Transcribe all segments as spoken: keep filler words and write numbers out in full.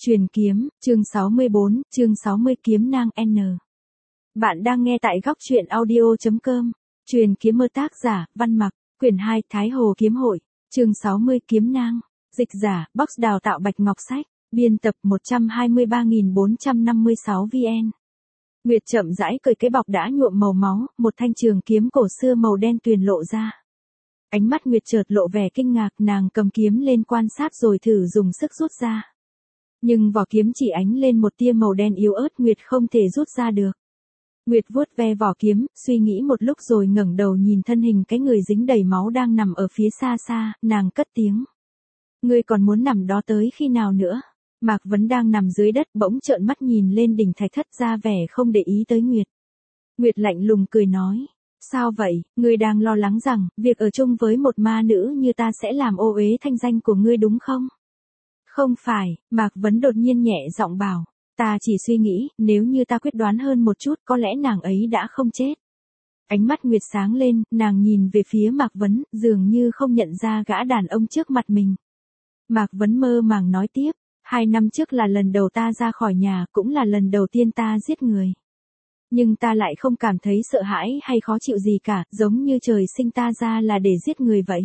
Truyền kiếm, chương sáu mươi bốn, chương sáu mươi kiếm nang N. Bạn đang nghe tại góc truyện audio.com. Truyền kiếm mơ tác giả, Văn Mặc, quyển hai, Thái Hồ Kiếm Hội, chương sáu mươi kiếm nang. Dịch giả, Box đào tạo Bạch Ngọc Sách, biên tập một trăm hai mươi ba nghìn bốn trăm năm mươi sáu vn. Nguyệt chậm rãi cởi cái bọc đã nhuộm màu máu, một thanh trường kiếm cổ xưa màu đen tuyền lộ ra. Ánh mắt Nguyệt chợt lộ vẻ kinh ngạc, nàng cầm kiếm lên quan sát rồi thử dùng sức rút ra. Nhưng vỏ kiếm chỉ ánh lên một tia màu đen yếu ớt, Nguyệt không thể rút ra được. Nguyệt vuốt ve vỏ kiếm, suy nghĩ một lúc rồi ngẩng đầu nhìn thân hình cái người dính đầy máu đang nằm ở phía xa xa, nàng cất tiếng. Ngươi còn muốn nằm đó tới khi nào nữa? Mạc Vấn đang nằm dưới đất bỗng trợn mắt nhìn lên đỉnh thạch thất ra vẻ không để ý tới Nguyệt. Nguyệt lạnh lùng cười nói. Sao vậy, ngươi đang lo lắng rằng, việc ở chung với một ma nữ như ta sẽ làm ô uế thanh danh của ngươi đúng không? Không phải, Mạc Vấn đột nhiên nhẹ giọng bảo. Ta chỉ suy nghĩ, nếu như ta quyết đoán hơn một chút có lẽ nàng ấy đã không chết. Ánh mắt Nguyệt sáng lên, nàng nhìn về phía Mạc Vấn, dường như không nhận ra gã đàn ông trước mặt mình. Mạc Vấn mơ màng nói tiếp, hai năm trước là lần đầu ta ra khỏi nhà, cũng là lần đầu tiên ta giết người. Nhưng ta lại không cảm thấy sợ hãi hay khó chịu gì cả, giống như trời sinh ta ra là để giết người vậy.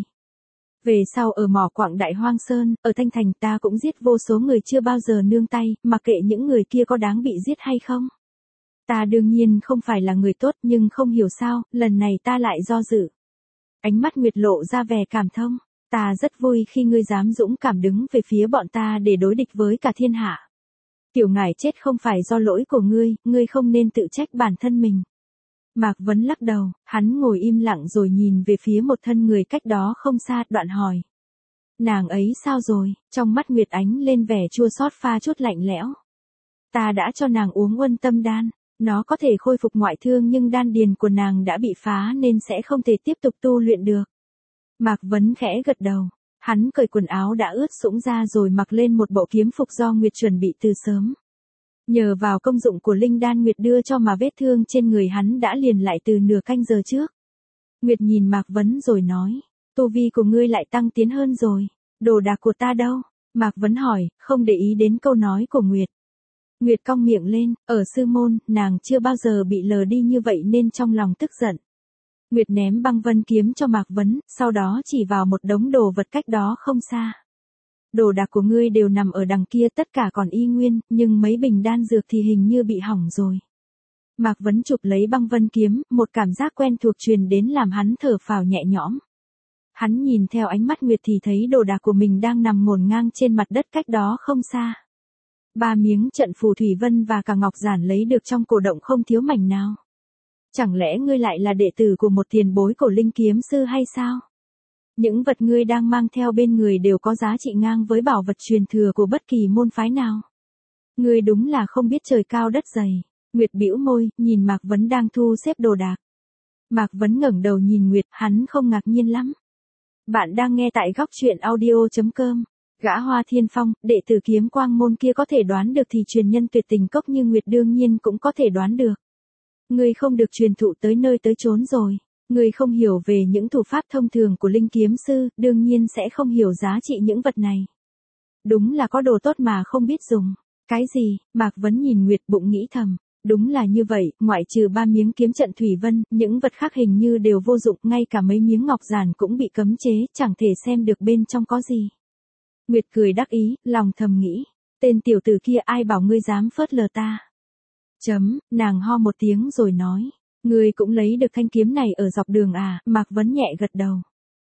Về sau ở mỏ quặng Đại Hoang Sơn, ở Thanh Thành ta cũng giết vô số người chưa bao giờ nương tay, mặc kệ những người kia có đáng bị giết hay không. Ta đương nhiên không phải là người tốt, nhưng không hiểu sao, lần này ta lại do dự. Ánh mắt Nguyệt lộ ra vẻ cảm thông. Ta rất vui khi ngươi dám dũng cảm đứng về phía bọn ta để đối địch với cả thiên hạ. Tiểu ngải chết không phải do lỗi của ngươi, ngươi không nên tự trách bản thân mình. Mạc Vấn lắc đầu, hắn ngồi im lặng rồi nhìn về phía một thân người cách đó không xa, đoạn hỏi. Nàng ấy sao rồi? Trong mắt Nguyệt ánh lên vẻ chua xót pha chút lạnh lẽo. Ta đã cho nàng uống Uân Tâm Đan, nó có thể khôi phục ngoại thương nhưng đan điền của nàng đã bị phá nên sẽ không thể tiếp tục tu luyện được. Mạc Vấn khẽ gật đầu, hắn cởi quần áo đã ướt sũng ra rồi mặc lên một bộ kiếm phục do Nguyệt chuẩn bị từ sớm. Nhờ vào công dụng của linh đan Nguyệt đưa cho mà vết thương trên người hắn đã liền lại từ nửa canh giờ trước. Nguyệt nhìn Mạc Vấn rồi nói, tu vi của ngươi lại tăng tiến hơn rồi, đồ đạc của ta đâu? Mạc Vấn hỏi, không để ý đến câu nói của Nguyệt. Nguyệt cong miệng lên, ở sư môn, nàng chưa bao giờ bị lờ đi như vậy nên trong lòng tức giận. Nguyệt ném băng vân kiếm cho Mạc Vấn, sau đó chỉ vào một đống đồ vật cách đó không xa. Đồ đạc của ngươi đều nằm ở đằng kia, tất cả còn y nguyên, nhưng mấy bình đan dược thì hình như bị hỏng rồi. Mạc Vấn chụp lấy băng vân kiếm, một cảm giác quen thuộc truyền đến làm hắn thở phào nhẹ nhõm. Hắn nhìn theo ánh mắt Nguyệt thì thấy đồ đạc của mình đang nằm ngổn ngang trên mặt đất cách đó không xa. Ba miếng trận phù thủy vân và cả ngọc giản lấy được trong cổ động không thiếu mảnh nào. Chẳng lẽ ngươi lại là đệ tử của một tiền bối cổ linh kiếm sư hay sao? Những vật ngươi đang mang theo bên người đều có giá trị ngang với bảo vật truyền thừa của bất kỳ môn phái nào. Ngươi đúng là không biết trời cao đất dày. Nguyệt bĩu môi, nhìn Mạc Vấn đang thu xếp đồ đạc. Mạc Vấn ngẩng đầu nhìn Nguyệt, hắn không ngạc nhiên lắm. Bạn đang nghe tại góc truyện audio.com. Gã Hoa Thiên Phong, đệ tử kiếm quang môn kia có thể đoán được thì truyền nhân tuyệt tình cốc như Nguyệt đương nhiên cũng có thể đoán được. Ngươi không được truyền thụ tới nơi tới chốn rồi. Ngươi không hiểu về những thủ pháp thông thường của linh kiếm sư, đương nhiên sẽ không hiểu giá trị những vật này. Đúng là có đồ tốt mà không biết dùng. Cái gì? Mạc Vấn nhìn Nguyệt bụng nghĩ thầm. Đúng là như vậy, ngoại trừ ba miếng kiếm trận thủy vân, những vật khác hình như đều vô dụng, ngay cả mấy miếng ngọc giản cũng bị cấm chế, chẳng thể xem được bên trong có gì. Nguyệt cười đắc ý, lòng thầm nghĩ. Tên tiểu tử kia ai bảo ngươi dám phớt lờ ta. Chấm, nàng ho một tiếng rồi nói. Ngươi cũng lấy được thanh kiếm này ở dọc đường à? Mạc Vấn nhẹ gật đầu.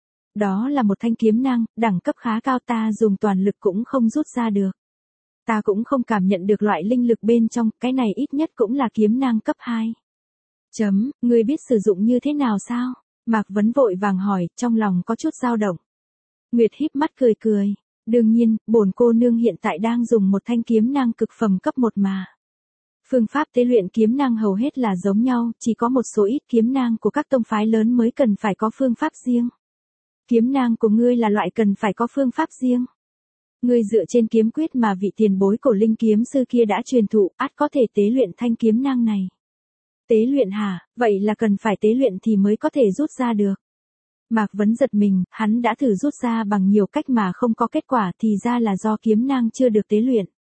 Đó là một thanh kiếm nang, đẳng cấp khá cao, ta dùng toàn lực cũng không rút ra được. Ta cũng không cảm nhận được loại linh lực bên trong, cái này ít nhất cũng là kiếm nang cấp hai. Chấm, ngươi biết sử dụng như thế nào sao? Mạc Vấn vội vàng hỏi, trong lòng có chút dao động. Nguyệt híp mắt cười cười. Đương nhiên, bổn cô nương hiện tại đang dùng một thanh kiếm nang cực phẩm cấp một mà. Phương pháp tế luyện kiếm nang hầu hết là giống nhau, chỉ có một số ít kiếm nang của các tông phái lớn mới cần phải có phương pháp riêng. Kiếm nang của ngươi là loại cần phải có phương pháp riêng. Ngươi dựa trên kiếm quyết mà vị tiền bối cổ linh kiếm sư kia đã truyền thụ, ắt có thể tế luyện thanh kiếm nang này. Tế luyện hả? Vậy là cần phải tế luyện thì mới có thể rút ra được. Mạc Vấn giật mình, hắn đã thử rút ra bằng nhiều cách mà không có kết quả, thì ra là do kiếm nang chưa được tế luyện.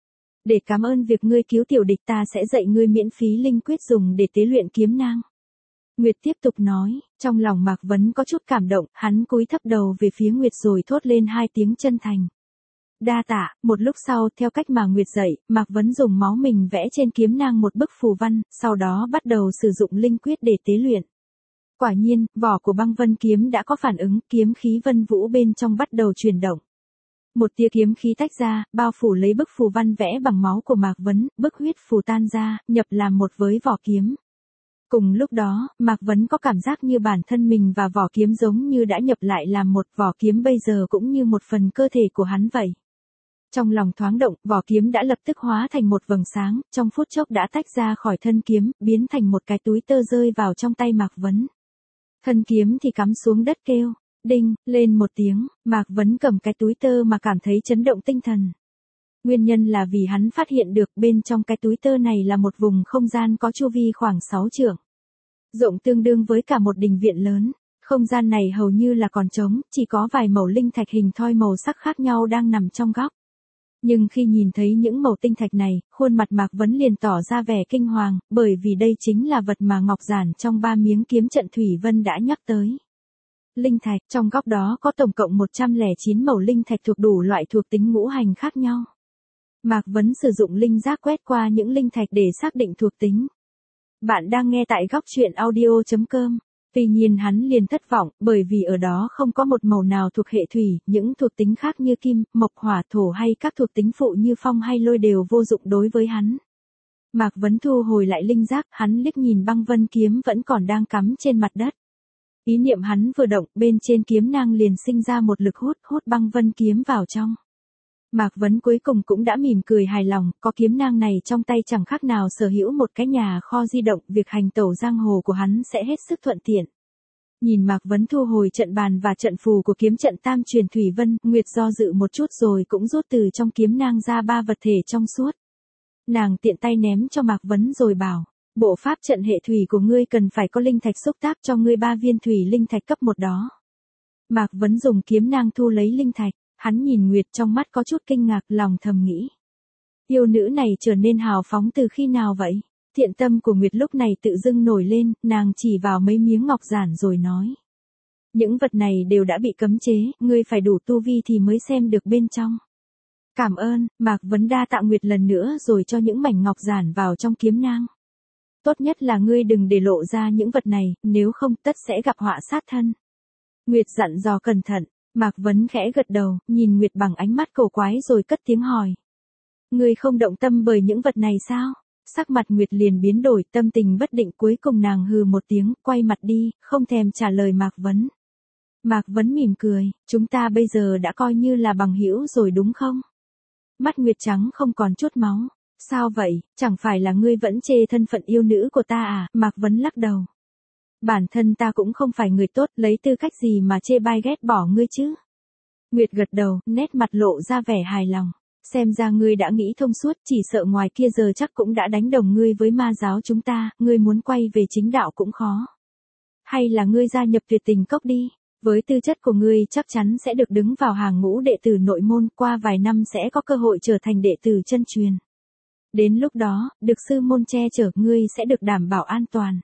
Để cảm ơn việc ngươi cứu tiểu địch ta sẽ dạy ngươi miễn phí linh quyết dùng để tế luyện kiếm nang. Nguyệt tiếp tục nói, trong lòng Mạc Vấn có chút cảm động, hắn cúi thấp đầu về phía Nguyệt rồi thốt lên hai tiếng chân thành. Đa tạ. Một lúc sau, theo cách mà Nguyệt dạy, Mạc Vấn dùng máu mình vẽ trên kiếm nang một bức phù văn, sau đó bắt đầu sử dụng linh quyết để tế luyện. Quả nhiên, vỏ của băng vân kiếm đã có phản ứng, kiếm khí vân vũ bên trong bắt đầu chuyển động. Một tia kiếm khí tách ra, bao phủ lấy bức phù văn vẽ bằng máu của Mạc Vấn, bức huyết phù tan ra, nhập làm một với vỏ kiếm. Cùng lúc đó, Mạc Vấn có cảm giác như bản thân mình và vỏ kiếm giống như đã nhập lại làm một, vỏ kiếm bây giờ cũng như một phần cơ thể của hắn vậy. Trong lòng thoáng động, vỏ kiếm đã lập tức hóa thành một vầng sáng, trong phút chốc đã tách ra khỏi thân kiếm, biến thành một cái túi tơ rơi vào trong tay Mạc Vấn. Thân kiếm thì cắm xuống đất kêu, đinh, lên một tiếng, Mạc Vấn cầm cái túi tơ mà cảm thấy chấn động tinh thần. Nguyên nhân là vì hắn phát hiện được bên trong cái túi tơ này là một vùng không gian có chu vi khoảng sáu trượng. Rộng tương đương với cả một đình viện lớn. Không gian này hầu như là còn trống, chỉ có vài mẩu linh thạch hình thoi màu sắc khác nhau đang nằm trong góc. Nhưng khi nhìn thấy những mẩu tinh thạch này, khuôn mặt Mạc Vấn liền tỏ ra vẻ kinh hoàng, bởi vì đây chính là vật mà Ngọc Giản trong ba miếng kiếm trận Thủy Vân đã nhắc tới. Linh thạch, trong góc đó có tổng cộng một trăm lẻ chín mẩu linh thạch thuộc đủ loại thuộc tính ngũ hành khác nhau. Mạc Vấn sử dụng linh giác quét qua những linh thạch để xác định thuộc tính. Bạn đang nghe tại góc truyện audio chấm com. Tuy nhiên hắn liền thất vọng, bởi vì ở đó không có một màu nào thuộc hệ thủy, những thuộc tính khác như kim, mộc, hỏa, thổ hay các thuộc tính phụ như phong hay lôi đều vô dụng đối với hắn. Mạc Vấn thu hồi lại linh giác, hắn liếc nhìn băng vân kiếm vẫn còn đang cắm trên mặt đất. Ý niệm hắn vừa động, bên trên kiếm nang liền sinh ra một lực hút, hút băng vân kiếm vào trong. Mạc Vấn cuối cùng cũng đã mỉm cười hài lòng, có kiếm nang này trong tay chẳng khác nào sở hữu một cái nhà kho di động, việc hành tẩu giang hồ của hắn sẽ hết sức thuận tiện. Nhìn Mạc Vấn thu hồi trận bàn và trận phù của kiếm trận Tam Truyền Thủy Vân, Nguyệt do dự một chút rồi cũng rút từ trong kiếm nang ra ba vật thể trong suốt. Nàng tiện tay ném cho Mạc Vấn rồi bảo, bộ pháp trận hệ thủy của ngươi cần phải có linh thạch xúc tác, cho ngươi ba viên thủy linh thạch cấp một đó. Mạc Vấn dùng kiếm nang thu lấy linh thạch. Hắn nhìn Nguyệt trong mắt có chút kinh ngạc, lòng thầm nghĩ. Yêu nữ này trở nên hào phóng từ khi nào vậy? Thiện tâm của Nguyệt lúc này tự dưng nổi lên, nàng chỉ vào mấy miếng ngọc giản rồi nói. Những vật này đều đã bị cấm chế, ngươi phải đủ tu vi thì mới xem được bên trong. Cảm ơn. Mạc Vấn đa tạ Nguyệt lần nữa rồi cho những mảnh ngọc giản vào trong kiếm nang. Tốt nhất là ngươi đừng để lộ ra những vật này, nếu không tất sẽ gặp họa sát thân. Nguyệt dặn dò cẩn thận. Mạc Vấn khẽ gật đầu, nhìn Nguyệt bằng ánh mắt cổ quái rồi cất tiếng hỏi. Ngươi không động tâm bởi những vật này sao? Sắc mặt Nguyệt liền biến đổi, tâm tình bất định, cuối cùng nàng hừ một tiếng, quay mặt đi, không thèm trả lời Mạc Vấn. Mạc Vấn mỉm cười, chúng ta bây giờ đã coi như là bằng hữu rồi đúng không? Mắt Nguyệt trắng không còn chút máu. Sao vậy, chẳng phải là ngươi vẫn chê thân phận yêu nữ của ta à? Mạc Vấn lắc đầu. Bản thân ta cũng không phải người tốt, lấy tư cách gì mà chê bai ghét bỏ ngươi chứ? Nguyệt gật đầu, nét mặt lộ ra vẻ hài lòng. Xem ra ngươi đã nghĩ thông suốt, chỉ sợ ngoài kia giờ chắc cũng đã đánh đồng ngươi với ma giáo chúng ta, ngươi muốn quay về chính đạo cũng khó. Hay là ngươi gia nhập Tuyệt Tình Cốc đi, với tư chất của ngươi chắc chắn sẽ được đứng vào hàng ngũ đệ tử nội môn, qua vài năm sẽ có cơ hội trở thành đệ tử chân truyền. Đến lúc đó, được sư môn che chở, ngươi sẽ được đảm bảo an toàn.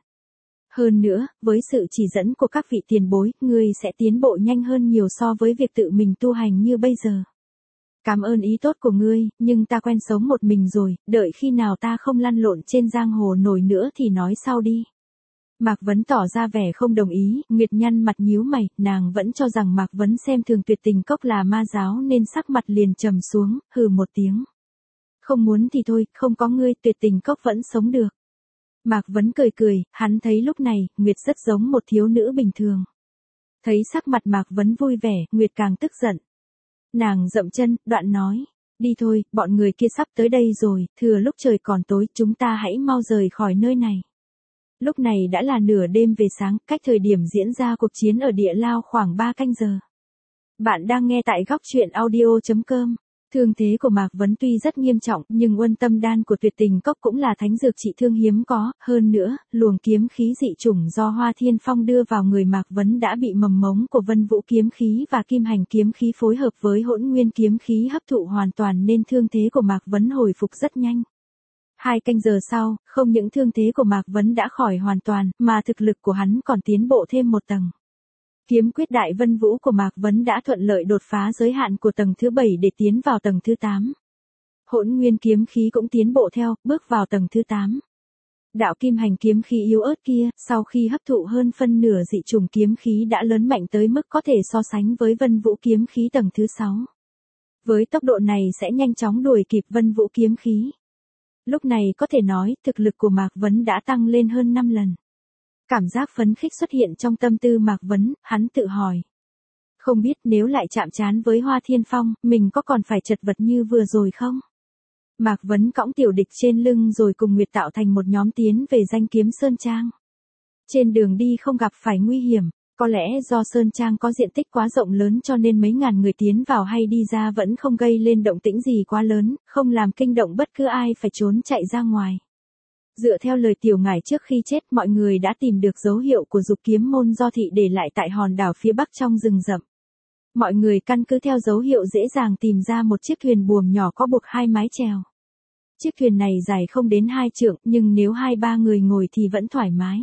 Hơn nữa, với sự chỉ dẫn của các vị tiền bối, ngươi sẽ tiến bộ nhanh hơn nhiều so với việc tự mình tu hành như bây giờ. Cảm ơn ý tốt của ngươi, nhưng ta quen sống một mình rồi, đợi khi nào ta không lăn lộn trên giang hồ nổi nữa thì nói sau đi. Mạc Vấn tỏ ra vẻ không đồng ý, Nguyệt nhăn mặt nhíu mày, nàng vẫn cho rằng Mạc Vấn xem thường Tuyệt Tình Cốc là ma giáo nên sắc mặt liền trầm xuống, hừ một tiếng. Không muốn thì thôi, không có ngươi Tuyệt Tình Cốc vẫn sống được. Mạc Vấn cười cười, hắn thấy lúc này, Nguyệt rất giống một thiếu nữ bình thường. Thấy sắc mặt Mạc Vấn vui vẻ, Nguyệt càng tức giận. Nàng dậm chân, đoạn nói, đi thôi, bọn người kia sắp tới đây rồi, thừa lúc trời còn tối, chúng ta hãy mau rời khỏi nơi này. Lúc này đã là nửa đêm về sáng, cách thời điểm diễn ra cuộc chiến ở địa lao khoảng ba canh giờ. Bạn đang nghe tại góc truyện audio chấm com. Thương thế của Mạc Vấn tuy rất nghiêm trọng, nhưng Uân Tâm Đan của Tuyệt Tình Cốc cũng là thánh dược trị thương hiếm có, hơn nữa, luồng kiếm khí dị chủng do Hoa Thiên Phong đưa vào người Mạc Vấn đã bị mầm mống của Vân Vũ kiếm khí và Kim Hành kiếm khí phối hợp với Hỗn Nguyên kiếm khí hấp thụ hoàn toàn nên thương thế của Mạc Vấn hồi phục rất nhanh. Hai canh giờ sau, không những thương thế của Mạc Vấn đã khỏi hoàn toàn, mà thực lực của hắn còn tiến bộ thêm một tầng. Kiếm quyết đại vân vũ của Mạc Vấn đã thuận lợi đột phá giới hạn của tầng thứ bảy để tiến vào tầng thứ tám. Hỗn Nguyên kiếm khí cũng tiến bộ theo, bước vào tầng thứ tám. Đạo Kim Hành kiếm khí yếu ớt kia, sau khi hấp thụ hơn phân nửa dị trùng kiếm khí đã lớn mạnh tới mức có thể so sánh với Vân Vũ kiếm khí tầng thứ sáu. Với tốc độ này sẽ nhanh chóng đuổi kịp Vân Vũ kiếm khí. Lúc này có thể nói, thực lực của Mạc Vấn đã tăng lên hơn năm lần. Cảm giác phấn khích xuất hiện trong tâm tư Mạc Vấn, hắn tự hỏi. Không biết nếu lại chạm trán với Hoa Thiên Phong, mình có còn phải chật vật như vừa rồi không? Mạc Vấn cõng tiểu địch trên lưng rồi cùng Nguyệt tạo thành một nhóm tiến về Danh Kiếm Sơn Trang. Trên đường đi không gặp phải nguy hiểm, có lẽ do Sơn Trang có diện tích quá rộng lớn cho nên mấy ngàn người tiến vào hay đi ra vẫn không gây lên động tĩnh gì quá lớn, không làm kinh động bất cứ ai phải trốn chạy ra ngoài. Dựa theo lời tiểu ngải trước khi chết, mọi người đã tìm được dấu hiệu của dục kiếm môn do thị để lại tại hòn đảo phía bắc trong rừng rậm. Mọi người căn cứ theo dấu hiệu dễ dàng tìm ra một chiếc thuyền buồm nhỏ có buộc hai mái chèo. Chiếc thuyền này dài không đến hai trượng, nhưng nếu hai ba người ngồi thì vẫn thoải mái.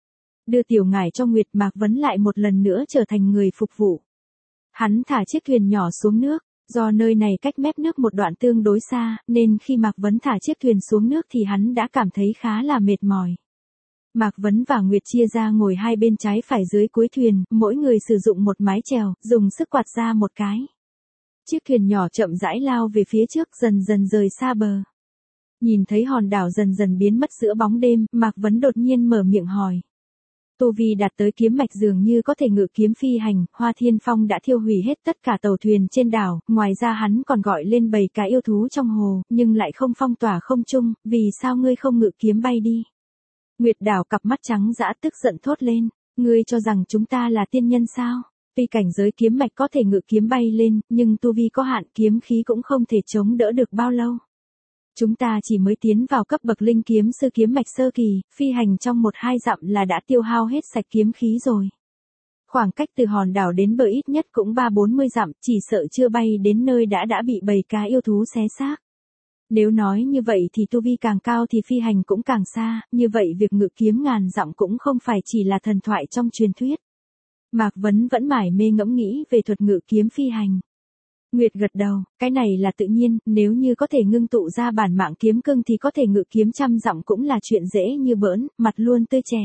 Đưa tiểu ngải cho Nguyệt, Mạc Vấn lại một lần nữa trở thành người phục vụ. Hắn thả chiếc thuyền nhỏ xuống nước. Do nơi này cách mép nước một đoạn tương đối xa, nên khi Mạc Vấn thả chiếc thuyền xuống nước thì hắn đã cảm thấy khá là mệt mỏi. Mạc Vấn và Nguyệt chia ra ngồi hai bên trái phải dưới cuối thuyền, mỗi người sử dụng một mái chèo, dùng sức quạt ra một cái. Chiếc thuyền nhỏ chậm rãi lao về phía trước, dần dần rời xa bờ. Nhìn thấy hòn đảo dần dần biến mất giữa bóng đêm, Mạc Vấn đột nhiên mở miệng hỏi. Tu vi đạt tới kiếm mạch dường như có thể ngự kiếm phi hành, Hoa Thiên Phong đã thiêu hủy hết tất cả tàu thuyền trên đảo, ngoài ra hắn còn gọi lên bầy cá yêu thú trong hồ, nhưng lại không phong tỏa không trung, vì sao ngươi không ngự kiếm bay đi? Nguyệt đảo cặp mắt trắng dã tức giận thốt lên, ngươi cho rằng chúng ta là tiên nhân sao? Tuy cảnh giới kiếm mạch có thể ngự kiếm bay lên, nhưng tu vi có hạn, kiếm khí cũng không thể chống đỡ được bao lâu. Chúng ta chỉ mới tiến vào cấp bậc linh kiếm sư kiếm mạch sơ kỳ, phi hành trong một hai dặm là đã tiêu hao hết sạch kiếm khí rồi. Khoảng cách từ hòn đảo đến bờ ít nhất cũng ba bốn mươi dặm, chỉ sợ chưa bay đến nơi đã đã bị bầy cá yêu thú xé xác. Nếu nói như vậy thì tu vi càng cao thì phi hành cũng càng xa, như vậy việc ngự kiếm ngàn dặm cũng không phải chỉ là thần thoại trong truyền thuyết. Mạc Vấn vẫn mải mê ngẫm nghĩ về thuật ngự kiếm phi hành. Nguyệt gật đầu, cái này là tự nhiên, nếu như có thể ngưng tụ ra bản mạng kiếm cương thì có thể ngự kiếm trăm dặm cũng là chuyện dễ như bỡn, mặt luôn tươi trẻ.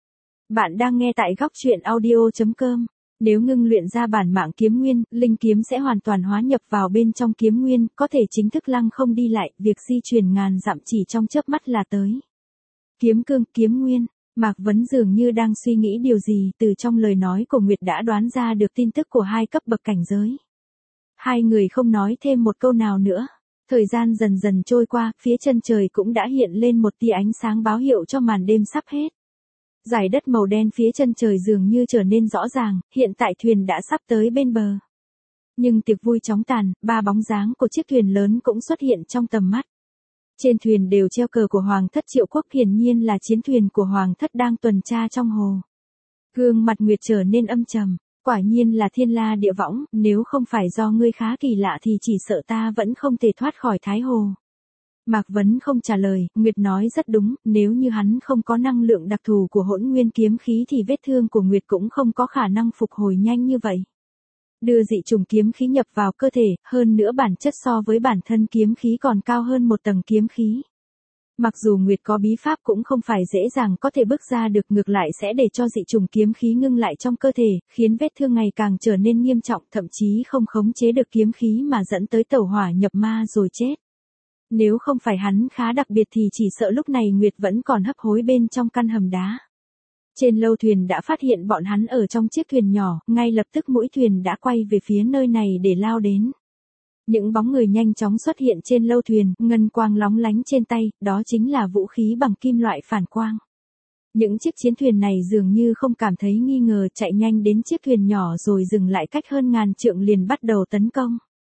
Bạn đang nghe tại góc truyện audio chấm com. Nếu ngưng luyện ra bản mạng kiếm nguyên, linh kiếm sẽ hoàn toàn hóa nhập vào bên trong kiếm nguyên, có thể chính thức lăng không đi lại, việc di chuyển ngàn dặm chỉ trong chớp mắt là tới. Kiếm cương, kiếm nguyên. Mạc Vấn dường như đang suy nghĩ điều gì, từ trong lời nói của Nguyệt đã đoán ra được tin tức của hai cấp bậc cảnh giới. Hai người không nói thêm một câu nào nữa. Thời gian dần dần trôi qua, phía chân trời cũng đã hiện lên một tia ánh sáng báo hiệu cho màn đêm sắp hết. Dải đất màu đen phía chân trời dường như trở nên rõ ràng, hiện tại thuyền đã sắp tới bên bờ. Nhưng tiệc vui chóng tàn, ba bóng dáng của chiếc thuyền lớn cũng xuất hiện trong tầm mắt. Trên thuyền đều treo cờ của Hoàng thất Triệu Quốc, hiển nhiên là chiến thuyền của Hoàng thất đang tuần tra trong hồ. Gương mặt Nguyệt trở nên âm trầm. Quả nhiên là thiên la địa võng, nếu không phải do ngươi khá kỳ lạ thì chỉ sợ ta vẫn không thể thoát khỏi Thái Hồ. Mạc Vấn không trả lời, Nguyệt nói rất đúng, nếu như hắn không có năng lượng đặc thù của Hỗn Nguyên kiếm khí thì vết thương của Nguyệt cũng không có khả năng phục hồi nhanh như vậy. Đưa dị trùng kiếm khí nhập vào cơ thể, hơn nữa bản chất so với bản thân kiếm khí còn cao hơn một tầng kiếm khí. Mặc dù Nguyệt có bí pháp cũng không phải dễ dàng có thể bước ra được, ngược lại sẽ để cho dị trùng kiếm khí ngưng lại trong cơ thể, khiến vết thương ngày càng trở nên nghiêm trọng, thậm chí không khống chế được kiếm khí mà dẫn tới tẩu hỏa nhập ma rồi chết. Nếu không phải hắn khá đặc biệt thì chỉ sợ lúc này Nguyệt vẫn còn hấp hối bên trong căn hầm đá. Trên lâu thuyền đã phát hiện bọn hắn ở trong chiếc thuyền nhỏ, ngay lập tức mũi thuyền đã quay về phía nơi này để lao đến. Những bóng người nhanh chóng xuất hiện trên lâu thuyền, ngân quang lóng lánh trên tay, đó chính là vũ khí bằng kim loại phản quang. Những chiếc chiến thuyền này dường như không cảm thấy nghi ngờ, chạy nhanh đến chiếc thuyền nhỏ rồi dừng lại cách hơn ngàn trượng liền bắt đầu tấn công.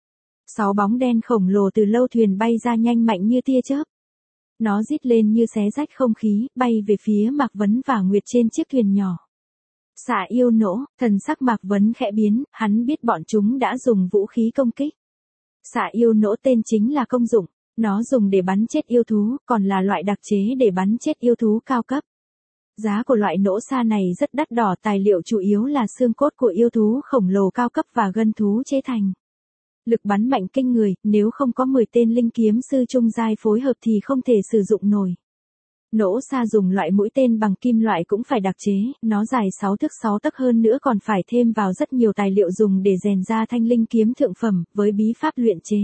Sáu bóng đen khổng lồ từ lâu thuyền bay ra nhanh mạnh như tia chớp. Nó rít lên như xé rách không khí, bay về phía Mạc Vấn và Nguyệt trên chiếc thuyền nhỏ. Xạ yêu nỗ, thần sắc Mạc Vấn khẽ biến, hắn biết bọn chúng đã dùng vũ khí công kích. Xạ yêu nỗ tên chính là công dụng, nó dùng để bắn chết yêu thú, còn là loại đặc chế để bắn chết yêu thú cao cấp. Giá của loại nỗ xa này rất đắt đỏ, tài liệu chủ yếu là xương cốt của yêu thú khổng lồ cao cấp và gân thú chế thành. Lực bắn mạnh kinh người, nếu không có mười tên linh kiếm sư trung giai phối hợp thì không thể sử dụng nổi. Nỗ xa dùng loại mũi tên bằng kim loại cũng phải đặc chế, nó dài sáu thước sáu tấc hơn nữa còn phải thêm vào rất nhiều tài liệu dùng để rèn ra thanh linh kiếm thượng phẩm, với bí pháp luyện chế.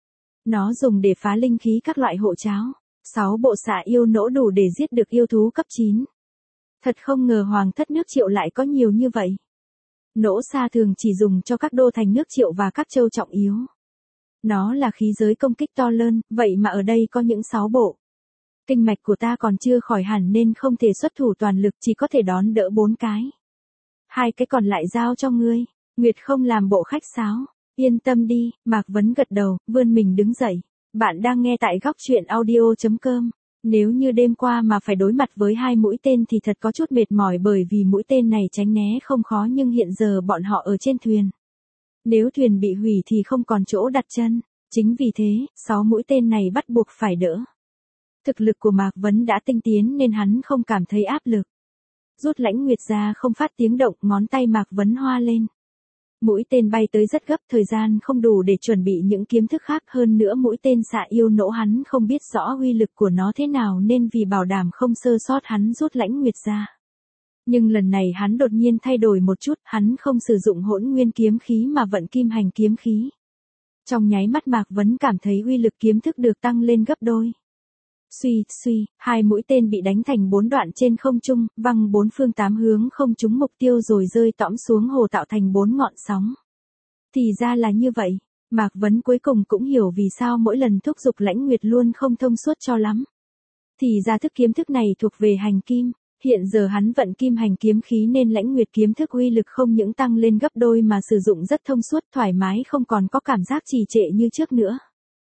Nó dùng để phá linh khí các loại hộ cháo. Sáu bộ xạ yêu nỗ đủ để giết được yêu thú cấp chín. Thật không ngờ Hoàng thất nước Triệu lại có nhiều như vậy. Nỗ xa thường chỉ dùng cho các đô thành nước Triệu và các châu trọng yếu. Nó là khí giới công kích to lớn, vậy mà ở đây có những sáu bộ. Kinh mạch của ta còn chưa khỏi hẳn nên không thể xuất thủ toàn lực, chỉ có thể đón đỡ bốn cái. Hai cái còn lại giao cho ngươi. Nguyệt không làm bộ khách sáo. Yên tâm đi, Mạc Vấn gật đầu, vươn mình đứng dậy. Bạn đang nghe tại góc truyện audio chấm com. Nếu như đêm qua mà phải đối mặt với hai mũi tên thì thật có chút mệt mỏi, bởi vì mũi tên này tránh né không khó, nhưng hiện giờ bọn họ ở trên thuyền. Nếu thuyền bị hủy thì không còn chỗ đặt chân. Chính vì thế, sáu mũi tên này bắt buộc phải đỡ. Thực lực của Mạc Vấn đã tinh tiến nên hắn không cảm thấy áp lực. Rút lãnh nguyệt ra không phát tiếng động, ngón tay Mạc Vấn hoa lên. Mũi tên bay tới rất gấp, thời gian không đủ để chuẩn bị những kiếm thức khác, hơn nữa mũi tên xạ yêu nỗ hắn không biết rõ uy lực của nó thế nào nên vì bảo đảm không sơ sót hắn rút lãnh nguyệt ra. Nhưng lần này hắn đột nhiên thay đổi một chút, hắn không sử dụng hỗn nguyên kiếm khí mà vận kim hành kiếm khí. Trong nháy mắt Mạc Vấn cảm thấy uy lực kiếm thức được tăng lên gấp đôi. Suy, suy, hai mũi tên bị đánh thành bốn đoạn trên không trung, văng bốn phương tám hướng không trúng mục tiêu rồi rơi tõm xuống hồ tạo thành bốn ngọn sóng. Thì ra là như vậy, Mạc Vấn cuối cùng cũng hiểu vì sao mỗi lần thúc giục lãnh nguyệt luôn không thông suốt cho lắm. Thì ra thức kiếm thức này thuộc về hành kim, hiện giờ hắn vận kim hành kiếm khí nên lãnh nguyệt kiếm thức uy lực không những tăng lên gấp đôi mà sử dụng rất thông suốt, thoải mái, không còn có cảm giác trì trệ như trước nữa.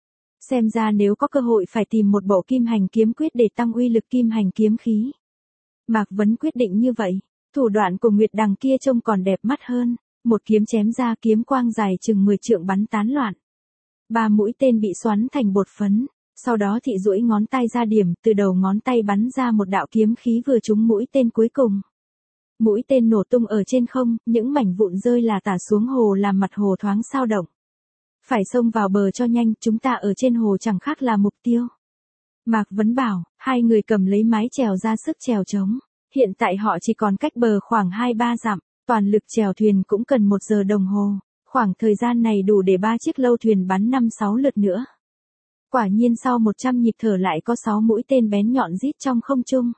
Xem ra nếu có cơ hội phải tìm một bộ kim hành kiếm quyết để tăng uy lực kim hành kiếm khí. Mạc Vấn quyết định như vậy, thủ đoạn của Nguyệt đằng kia trông còn đẹp mắt hơn, một kiếm chém ra, kiếm quang dài chừng mười trượng bắn tán loạn. Ba mũi tên bị xoắn thành bột phấn, sau đó thị duỗi ngón tay ra điểm, từ đầu ngón tay bắn ra một đạo kiếm khí vừa trúng mũi tên cuối cùng. Mũi tên nổ tung ở trên không, những mảnh vụn rơi là tả xuống hồ làm mặt hồ thoáng sao động. Phải xông vào bờ cho nhanh, chúng ta ở trên hồ chẳng khác là mục tiêu. Mạc Vấn bảo, hai người cầm lấy mái chèo ra sức chèo trống. Hiện tại họ chỉ còn cách bờ khoảng hai ba dặm, toàn lực chèo thuyền cũng cần một giờ đồng hồ. Khoảng thời gian này đủ để ba chiếc lâu thuyền bắn năm sáu lượt nữa. Quả nhiên sau một trăm nhịp thở lại có sáu mũi tên bén nhọn rít trong không trung.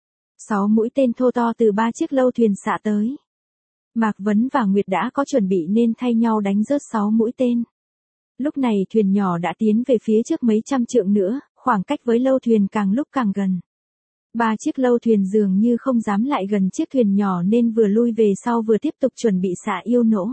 Sáu mũi tên thô to từ ba chiếc lâu thuyền xạ tới. Mạc Vấn và Nguyệt đã có chuẩn bị nên thay nhau đánh rớt sáu mũi tên. Lúc này thuyền nhỏ đã tiến về phía trước mấy trăm trượng nữa, khoảng cách với lâu thuyền càng lúc càng gần. Ba chiếc lâu thuyền dường như không dám lại gần chiếc thuyền nhỏ nên vừa lui về sau vừa tiếp tục chuẩn bị xạ yêu nỗ.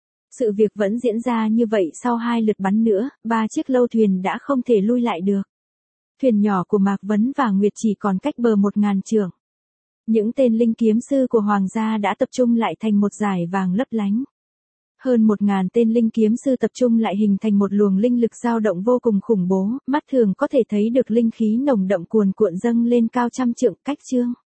Sự việc vẫn diễn ra như vậy, sau hai lượt bắn nữa, ba chiếc lâu thuyền đã không thể lui lại được. Thuyền nhỏ của Mạc Vấn và Nguyệt chỉ còn cách bờ một ngàn trượng. Những tên linh kiếm sư của Hoàng gia đã tập trung lại thành một dải vàng lấp lánh. Hơn một ngàn tên linh kiếm sư tập trung lại hình thành một luồng linh lực dao động vô cùng khủng bố, mắt thường có thể thấy được linh khí nồng đậm cuồn cuộn dâng lên cao trăm trượng cách trương.